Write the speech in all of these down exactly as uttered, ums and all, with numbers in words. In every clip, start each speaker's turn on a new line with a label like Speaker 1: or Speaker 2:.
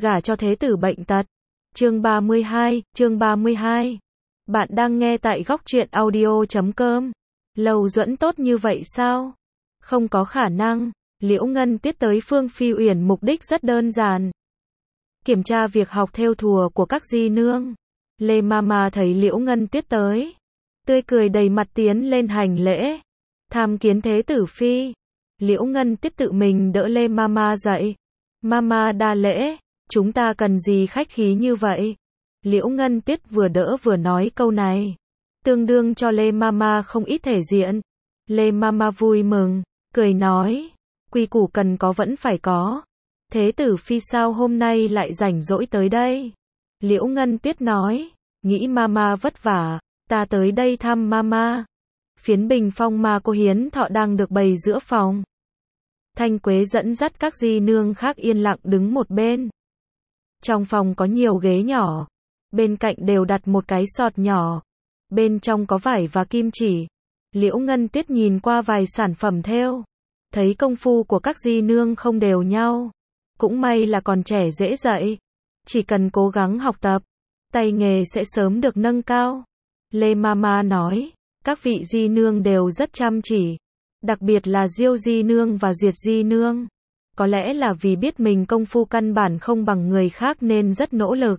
Speaker 1: gả cho thế tử bệnh tật. Chương ba mươi hai, chương ba mươi hai. Bạn đang nghe tại góc truyện audio chấm com. Lầu Duẫn tốt như vậy sao? Không có khả năng. Liễu Ngân Tuyết tới Phương Phi Uyển mục đích rất đơn giản. Kiểm tra việc học thêu thùa của các di nương. Lê Mama thấy Liễu Ngân Tuyết tới, tươi cười đầy mặt tiến lên hành lễ. Tham kiến thế tử phi. Liễu Ngân Tuyết tự mình đỡ Lê Mama dậy. Mama đa lễ, chúng ta cần gì khách khí như vậy? Liễu Ngân Tuyết vừa đỡ vừa nói câu này, tương đương cho Lê Mama không ít thể diện. Lê Mama vui mừng, cười nói, quy củ cần có vẫn phải có. Thế tử phi sao hôm nay lại rảnh rỗi tới đây? Liễu Ngân Tuyết nói, nghĩ Mama vất vả, ta tới đây thăm Mama. Phiến bình phong mà cô Hiến Thọ đang được bày giữa phòng. Thanh Quế dẫn dắt các di nương khác yên lặng đứng một bên. Trong phòng có nhiều ghế nhỏ, bên cạnh đều đặt một cái sọt nhỏ, bên trong có vải và kim chỉ. Liễu Ngân Tuyết nhìn qua vài sản phẩm thêu, thấy công phu của các di nương không đều nhau. Cũng may là còn trẻ dễ dạy, chỉ cần cố gắng học tập, tay nghề sẽ sớm được nâng cao. Lê Mama nói, các vị di nương đều rất chăm chỉ, đặc biệt là Diêu di nương và Duyệt di nương. Có lẽ là vì biết mình công phu căn bản không bằng người khác nên rất nỗ lực.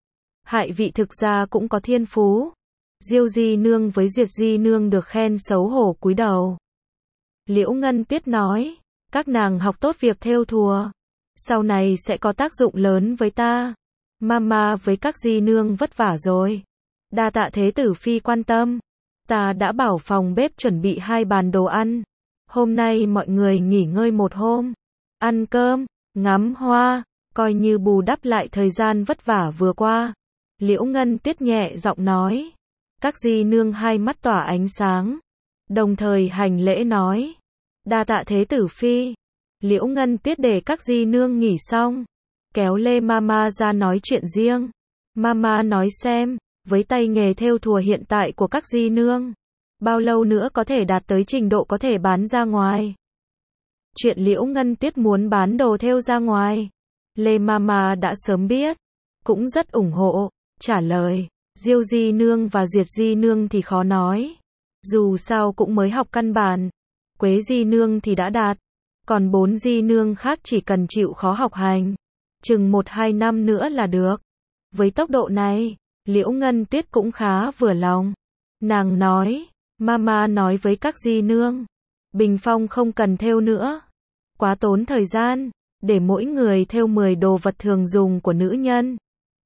Speaker 1: Hại vị thực ra cũng có thiên phú. Diêu di nương với Duyệt di nương được khen xấu hổ cúi đầu. Liễu Ngân Tuyết nói, các nàng học tốt việc thêu thùa, sau này sẽ có tác dụng lớn với ta. Mama với các di nương vất vả rồi. Đa tạ thế tử phi quan tâm. Ta đã bảo phòng bếp chuẩn bị hai bàn đồ ăn. Hôm nay mọi người nghỉ ngơi một hôm, ăn cơm, ngắm hoa, coi như bù đắp lại thời gian vất vả vừa qua. Liễu Ngân Tuyết nhẹ giọng nói. Các di nương hai mắt tỏa ánh sáng, đồng thời hành lễ nói, đa tạ thế tử phi. Liễu Ngân Tuyết để các di nương nghỉ xong, kéo Lê Mama ra nói chuyện riêng. Mama nói xem, với tay nghề thêu thùa hiện tại của các di nương, bao lâu nữa có thể đạt tới trình độ có thể bán ra ngoài? Chuyện Liễu Ngân Tuyết muốn bán đồ thêu ra ngoài, Lê Mama đã sớm biết, cũng rất ủng hộ, trả lời, Diêu di nương và Duyệt di nương thì khó nói, dù sao cũng mới học căn bản. Quế di nương thì đã đạt, còn bốn di nương khác chỉ cần chịu khó học hành, chừng một hai năm nữa là được. Với tốc độ này, Liễu Ngân Tuyết cũng khá vừa lòng. Nàng nói, Mama nói với các di nương, bình phong không cần thêu nữa, quá tốn thời gian, để mỗi người thêu mười đồ vật thường dùng của nữ nhân.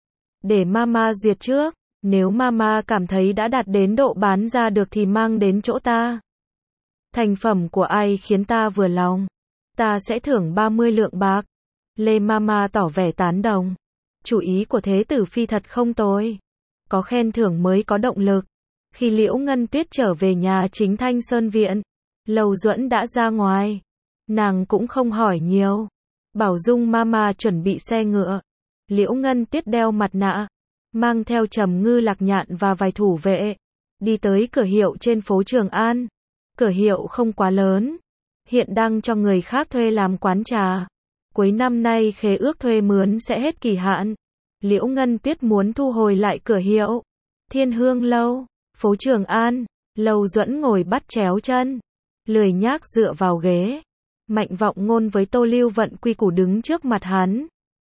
Speaker 1: Để Mama duyệt trước, nếu Mama cảm thấy đã đạt đến độ bán ra được thì mang đến chỗ ta. Thành phẩm của ai khiến ta vừa lòng, ta sẽ thưởng ba mươi lượng bạc. Lê Mama tỏ vẻ tán đồng. Chủ ý của thế tử phi thật không tồi. Có khen thưởng mới có động lực. Khi Liễu Ngân Tuyết trở về nhà chính Thanh Sơn Viện, Lầu Duẫn đã ra ngoài. Nàng cũng không hỏi nhiều. Bảo Dung Mama chuẩn bị xe ngựa. Liễu Ngân Tuyết đeo mặt nạ, mang theo Trầm Ngư Lạc Nhạn và vài thủ vệ, đi tới cửa hiệu trên phố Trường An. Cửa hiệu không quá lớn, hiện đang cho người khác thuê làm quán trà. Cuối năm nay khế ước thuê mướn sẽ hết kỳ hạn. Liễu Ngân Tuyết muốn thu hồi lại cửa hiệu. Thiên Hương Lâu, phố Trường An. Lầu Duẫn ngồi bắt chéo chân, lười nhác dựa vào ghế. Mạnh Vọng Ngôn với Tô Lưu Vận quy củ đứng trước mặt hắn.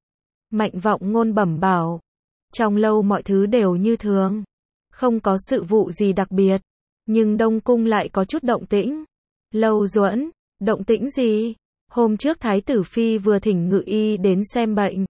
Speaker 1: Mạnh Vọng Ngôn bẩm bảo, trong lâu mọi thứ đều như thường, không có sự vụ gì đặc biệt, nhưng Đông Cung lại có chút động tĩnh. Lầu Duẫn, động tĩnh gì? Hôm trước Thái tử phi vừa thỉnh ngự y đến xem bệnh,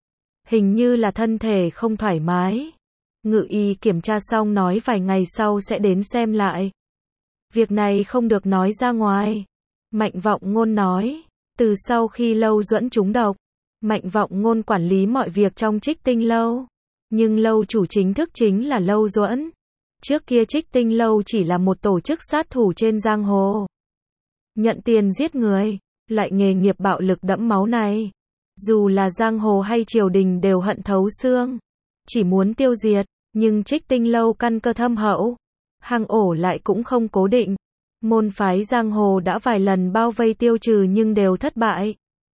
Speaker 1: hình như là thân thể không thoải mái. Ngự y kiểm tra xong nói vài ngày sau sẽ đến xem lại. Việc này không được nói ra ngoài. Mạnh Vọng Ngôn nói, từ sau khi Lâu Duẫn trúng độc, Mạnh Vọng Ngôn quản lý mọi việc trong Trích Tinh Lâu, nhưng lâu chủ chính thức chính là Lâu Duẫn. Trước kia Trích Tinh Lâu chỉ là một tổ chức sát thủ trên giang hồ, nhận tiền giết người, lại nghề nghiệp bạo lực đẫm máu này, dù là giang hồ hay triều đình đều hận thấu xương, chỉ muốn tiêu diệt. Nhưng Trích Tinh Lâu căn cơ thâm hậu, hang ổ lại cũng không cố định. Môn phái giang hồ đã vài lần bao vây tiêu trừ nhưng đều thất bại.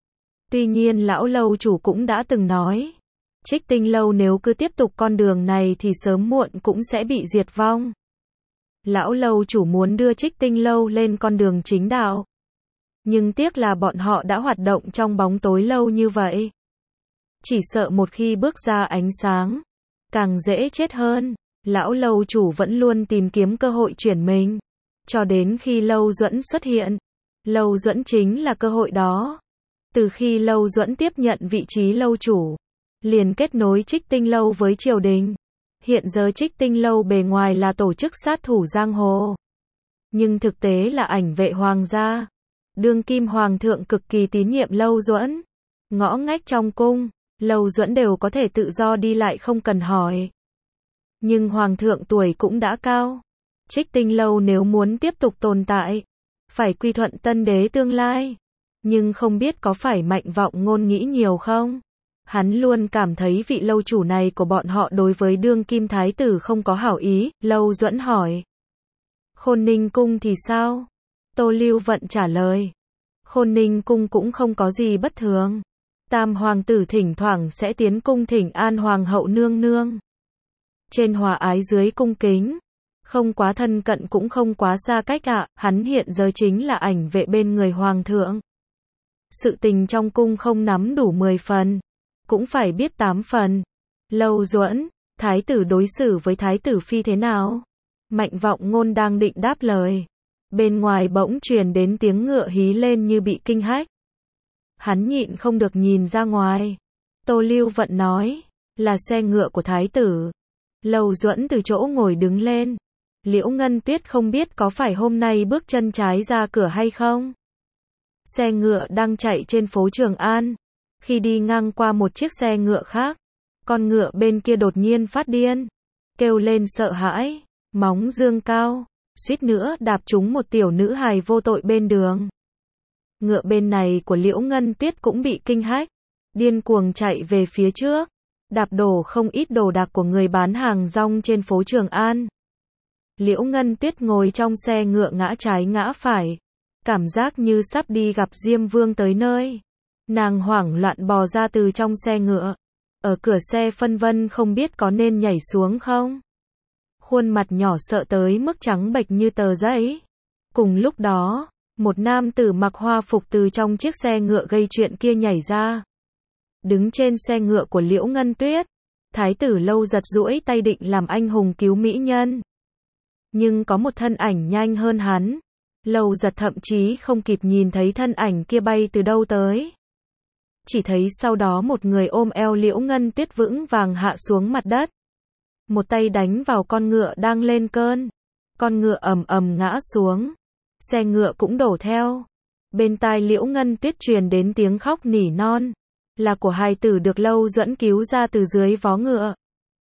Speaker 1: Tuy nhiên lão lâu chủ cũng đã từng nói, Trích Tinh lâu nếu cứ tiếp tục con đường này thì sớm muộn cũng sẽ bị diệt vong. Lão lâu chủ muốn đưa Trích Tinh lâu lên con đường chính đạo. Nhưng tiếc là bọn họ đã hoạt động trong bóng tối lâu như vậy. Chỉ sợ một khi bước ra ánh sáng, càng dễ chết hơn. Lão lâu chủ vẫn luôn tìm kiếm cơ hội chuyển mình. Cho đến khi Lâu Duẫn xuất hiện. Lâu Duẫn chính là cơ hội đó. Từ khi Lâu Duẫn tiếp nhận vị trí lâu chủ, liền kết nối Trích Tinh lâu với triều đình. Hiện giờ Trích Tinh lâu bề ngoài là tổ chức sát thủ giang hồ, nhưng thực tế là ảnh vệ hoàng gia. Đương kim hoàng thượng cực kỳ tín nhiệm Lâu Duẫn. Ngõ ngách trong cung, Lâu Duẫn đều có thể tự do đi lại không cần hỏi. Nhưng hoàng thượng tuổi cũng đã cao. Trích Tinh lâu nếu muốn tiếp tục tồn tại, phải quy thuận tân đế tương lai. Nhưng không biết có phải Mạnh Vọng Ngôn nghĩ nhiều không? Hắn luôn cảm thấy vị lâu chủ này của bọn họ đối với đương kim thái tử không có hảo ý. Lâu Duẫn hỏi. Khôn Ninh cung thì sao? Tô Lưu Vận trả lời. Khôn Ninh cung cũng không có gì bất thường. Tam hoàng tử thỉnh thoảng sẽ tiến cung thỉnh an hoàng hậu nương nương. Trên hòa ái dưới cung kính. Không quá thân cận cũng không quá xa cách ạ. À. Hắn hiện giờ chính là ảnh vệ bên người hoàng thượng. Sự tình trong cung không nắm đủ mười phần, cũng phải biết tám phần. Lâu Duẫn, thái tử đối xử với thái tử phi thế nào? Mạnh Vọng Ngôn đang định đáp lời. Bên ngoài bỗng truyền đến tiếng ngựa hí lên như bị kinh hách. Hắn nhịn không được nhìn ra ngoài. Tô Lưu Vận nói, là xe ngựa của thái tử. Lâu Duẫn từ chỗ ngồi đứng lên. Liễu Ngân Tuyết không biết có phải hôm nay bước chân trái ra cửa hay không? Xe ngựa đang chạy trên phố Trường An. Khi đi ngang qua một chiếc xe ngựa khác, con ngựa bên kia đột nhiên phát điên, kêu lên sợ hãi, móng dương cao, suýt nữa đạp trúng một tiểu nữ hài vô tội bên đường. Ngựa bên này của Liễu Ngân Tuyết cũng bị kinh hách, điên cuồng chạy về phía trước, đạp đổ không ít đồ đạc của người bán hàng rong trên phố Trường An. Liễu Ngân Tuyết ngồi trong xe ngựa ngã trái ngã phải, cảm giác như sắp đi gặp Diêm Vương tới nơi. Nàng hoảng loạn bò ra từ trong xe ngựa. Ở cửa xe phân vân không biết có nên nhảy xuống không. Khuôn mặt nhỏ sợ tới mức trắng bệch như tờ giấy. Cùng lúc đó, một nam tử mặc hoa phục từ trong chiếc xe ngựa gây chuyện kia nhảy ra. Đứng trên xe ngựa của Liễu Ngân Tuyết, thái tử Lâu giật duỗi tay định làm anh hùng cứu mỹ nhân. Nhưng có một thân ảnh nhanh hơn hắn. Lâu giật thậm chí không kịp nhìn thấy thân ảnh kia bay từ đâu tới. Chỉ thấy sau đó một người ôm eo Liễu Ngân Tuyết vững vàng hạ xuống mặt đất. Một tay đánh vào con ngựa đang lên cơn. Con ngựa ầm ầm ngã xuống. Xe ngựa cũng đổ theo. Bên tai Liễu Ngân Tuyết truyền đến tiếng khóc nỉ non. Là của hài tử được Lâu Duẫn cứu ra từ dưới vó ngựa.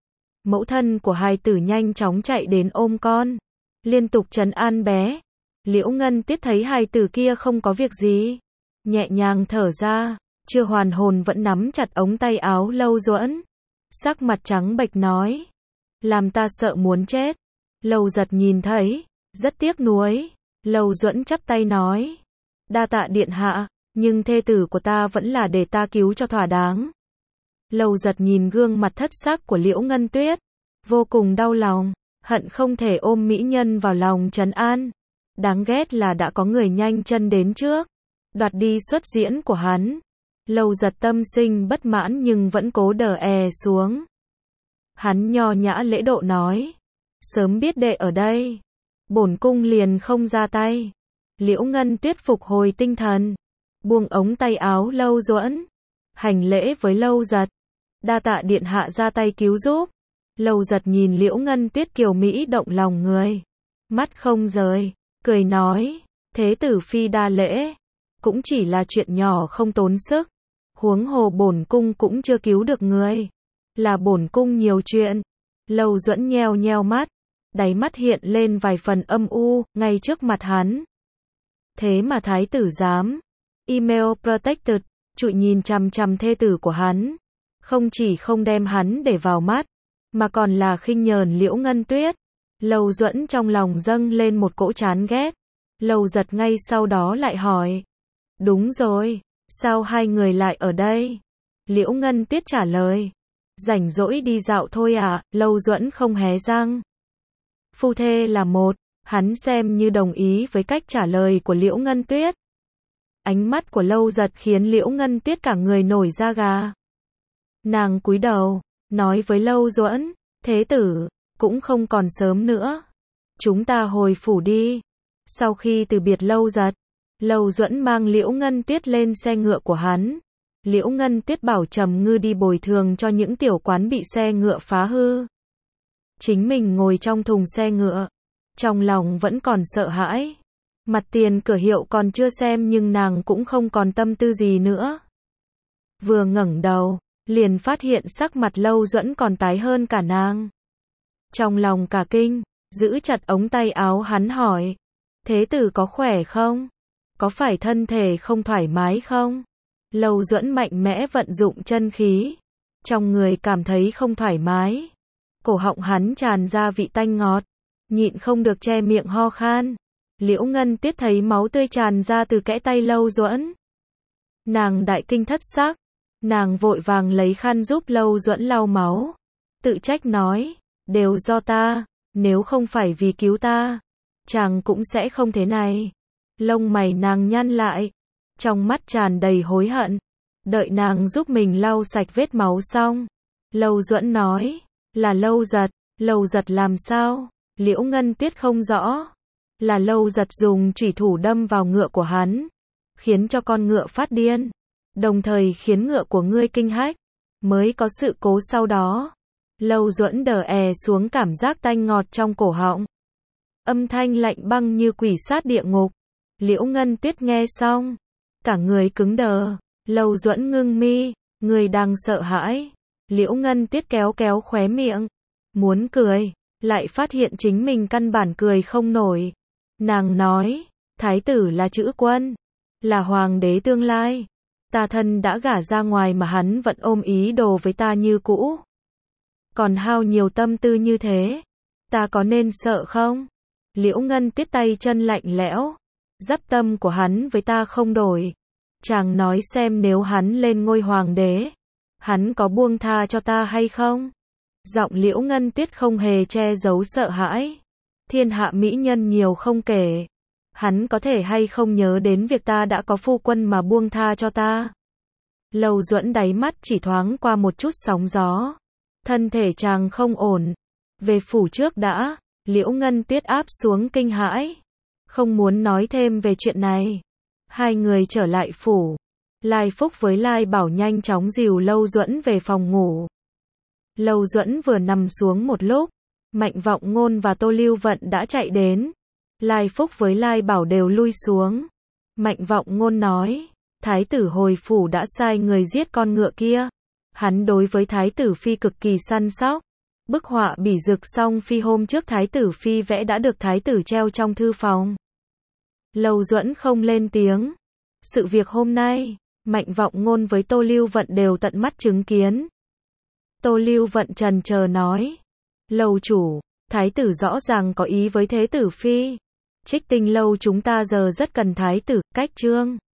Speaker 1: Mẫu thân của hài tử nhanh chóng chạy đến ôm con, liên tục trấn an bé. Liễu Ngân Tuyết thấy hài tử kia không có việc gì, nhẹ nhàng thở ra, chưa hoàn hồn vẫn nắm chặt ống tay áo Lâu Duẫn. Sắc mặt trắng bệch nói, làm ta sợ muốn chết. Lâu giật nhìn thấy, rất tiếc nuối. Lâu Duẫn chắp tay nói, đa tạ điện hạ, nhưng thê tử của ta vẫn là để ta cứu cho thỏa đáng. Lâu giật nhìn gương mặt thất sắc của Liễu Ngân Tuyết, vô cùng đau lòng, hận không thể ôm mỹ nhân vào lòng trấn an. Đáng ghét là đã có người nhanh chân đến trước, đoạt đi xuất diễn của hắn. Lâu giật tâm sinh bất mãn nhưng vẫn cố đờ è xuống. Hắn nho nhã lễ độ nói, sớm biết đệ ở đây, bổn cung liền không ra tay. Liễu Ngân Tuyết phục hồi tinh thần, buông ống tay áo Lâu Duẫn, hành lễ với Lâu giật, đa tạ điện hạ ra tay cứu giúp. Lâu giật nhìn Liễu Ngân Tuyết kiều mỹ động lòng người, mắt không rời, cười nói, thế tử phi đa lễ, cũng chỉ là chuyện nhỏ không tốn sức, huống hồ bổn cung cũng chưa cứu được người, là bổn cung nhiều chuyện. Lâu Duẫn nheo nheo mắt, đáy mắt hiện lên vài phần âm u, ngay trước mặt hắn. Thế mà thái tử dám, email protected, trụi nhìn chằm chằm thê tử của hắn, không chỉ không đem hắn để vào mắt, mà còn là khinh nhờn Liễu Ngân Tuyết. Lâu Duẫn trong lòng dâng lên một cỗ chán ghét. Lâu giật ngay sau đó lại hỏi, đúng rồi, Sao hai người lại ở đây? Liễu Ngân Tuyết trả lời. Rảnh rỗi đi dạo thôi à, Lâu Duẫn không hé răng. Phu thê là một, hắn xem như đồng ý với cách trả lời của Liễu Ngân Tuyết. Ánh mắt của Lâu Giật khiến Liễu Ngân Tuyết cả người nổi da gà. Nàng cúi đầu, nói với Lâu Duẫn, thế tử, cũng không còn sớm nữa. Chúng ta hồi phủ đi. Sau khi từ biệt Lâu Giật, Lâu Duẫn mang Liễu Ngân Tuyết lên xe ngựa của hắn. Liễu Ngân Tuyết bảo Trầm Ngư đi bồi thường cho những tiểu quán bị xe ngựa phá hư. Chính mình ngồi trong thùng xe ngựa, trong lòng vẫn còn sợ hãi. Mặt tiền cửa hiệu còn chưa xem nhưng nàng cũng không còn tâm tư gì nữa. Vừa ngẩng đầu, liền phát hiện sắc mặt Lâu Duẫn còn tái hơn cả nàng. Trong lòng cả kinh, giữ chặt ống tay áo hắn hỏi, thế tử có khỏe không? Có phải thân thể không thoải mái không? Lâu Duẫn mạnh mẽ vận dụng chân khí, trong người cảm thấy không thoải mái. Cổ họng hắn tràn ra vị tanh ngọt, nhịn không được che miệng ho khan. Liễu Ngân Tuyết thấy máu tươi tràn ra từ kẽ tay Lâu Duẫn. Nàng đại kinh thất sắc, nàng vội vàng lấy khăn giúp Lâu Duẫn lau máu. Tự trách nói, đều do ta, nếu không phải vì cứu ta, chàng cũng sẽ không thế này. Lông mày nàng nhăn lại, trong mắt tràn đầy hối hận. Đợi nàng giúp mình lau sạch vết máu xong, Lâu Duẫn nói, là Lâu Giật. Lâu Giật làm sao? Liễu Ngân Tuyết không rõ. Là Lâu Giật dùng chủy thủ đâm vào ngựa của hắn, khiến cho con ngựa phát điên, đồng thời khiến ngựa của ngươi kinh hách, mới có sự cố sau đó. Lâu Duẫn đờ è xuống cảm giác tanh ngọt trong cổ họng. Âm thanh lạnh băng như quỷ sát địa ngục. Liễu Ngân Tuyết nghe xong, cả người cứng đờ. Lâu Duẫn ngưng mi, người đang sợ hãi. Liễu Ngân Tuyết kéo kéo khóe miệng, muốn cười, lại phát hiện chính mình căn bản cười không nổi. Nàng nói, thái tử là chữ quân, là hoàng đế tương lai. Ta thân đã gả ra ngoài mà hắn vẫn ôm ý đồ với ta như cũ. Còn hao nhiều tâm tư như thế, ta có nên sợ không? Liễu Ngân Tuyết tay chân lạnh lẽo, dắt tâm của hắn với ta không đổi. Chàng nói xem nếu hắn lên ngôi hoàng đế, hắn có buông tha cho ta hay không? Giọng Liễu Ngân Tuyết không hề che giấu sợ hãi. Thiên hạ mỹ nhân nhiều không kể, hắn có thể hay không nhớ đến việc ta đã có phu quân mà buông tha cho ta? Lâu Duẫn đáy mắt chỉ thoáng qua một chút sóng gió. Thân thể chàng không ổn. Về phủ trước đã. Liễu Ngân Tuyết áp xuống kinh hãi, không muốn nói thêm về chuyện này. Hai người trở lại phủ. Lai Phúc với Lai Bảo nhanh chóng dìu Lâu Duẫn về phòng ngủ. Lâu Duẫn vừa nằm xuống một lúc, Mạnh Vọng Ngôn và Tô Lưu Vận đã chạy đến. Lai Phúc với Lai Bảo đều lui xuống. Mạnh Vọng Ngôn nói, thái tử hồi phủ đã sai người giết con ngựa kia. Hắn đối với thái tử phi cực kỳ săn sóc. Bức họa bỉ dực song phi hôm trước thái tử phi vẽ đã được thái tử treo trong thư phòng. Lâu Duẫn không lên tiếng. Sự việc hôm nay, Mạnh Vọng Ngôn với Tô Lưu Vận đều tận mắt chứng kiến. Tô Lưu Vận trần chờ nói, Lâu chủ, thái tử rõ ràng có ý với thế tử phi. Trích Tinh lâu chúng ta giờ rất cần thái tử. Cách chương